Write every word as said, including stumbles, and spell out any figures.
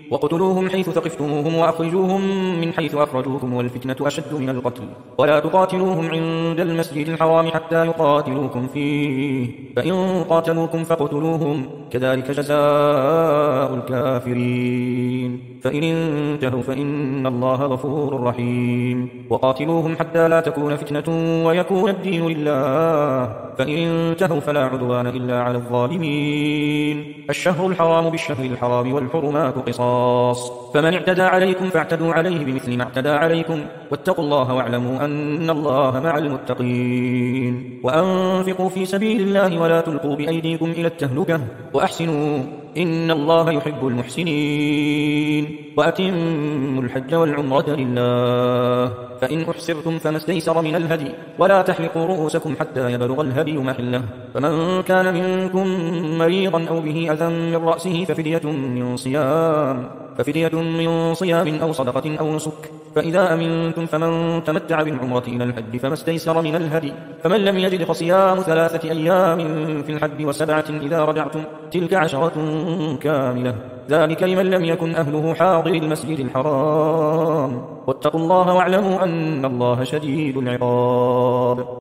وقتلوهم حيث ثقفتموهم وأخرجوهم من حيث أخرجوكم والفتنة أشد من القتل ولا تقاتلوهم عند المسجد الحرام حتى يقاتلوكم فيه فإن قاتلوكم فاقتلوهم كذلك جزاء الكافرين فإن انتهوا فإن الله غفور رحيم وقاتلوهم حتى لا تكون فتنة ويكون الدين لله فإن انتهوا فلا عدوان إلا على الظالمين الشهر الحرام بالشهر الحرام والحرمات قصاص فمن اعتدى عليكم فاعتدوا عليه بمثل ما اعتدى عليكم واتقوا الله واعلموا أن الله مع المتقين وأنفقوا في سبيل الله ولا تلقوا بأيديكم إلى التهلكة وأحسنوا إن الله يحب المحسنين وأتموا الحج والعمرة لله فإن أحسرتم فما استيسر من الهدي ولا تحلقوا رؤوسكم حتى يبلغ الهدي محله فمن كان منكم مريضا أو به أذى من رأسه ففدية من صيام ففدية من صيام أو صدقة أو نسك فإذا أمنتم فمن تمتع بالعمرة إلى الحج فما استيسر من الهدي فمن لم يجد فصيام ثلاثة أيام في الحج وسبعة إذا رجعتم تلك عشرة كاملة ذلك لمن لم يكن أهله حاضر المسجد الحرام واتقوا الله واعلموا أن الله شديد العقاب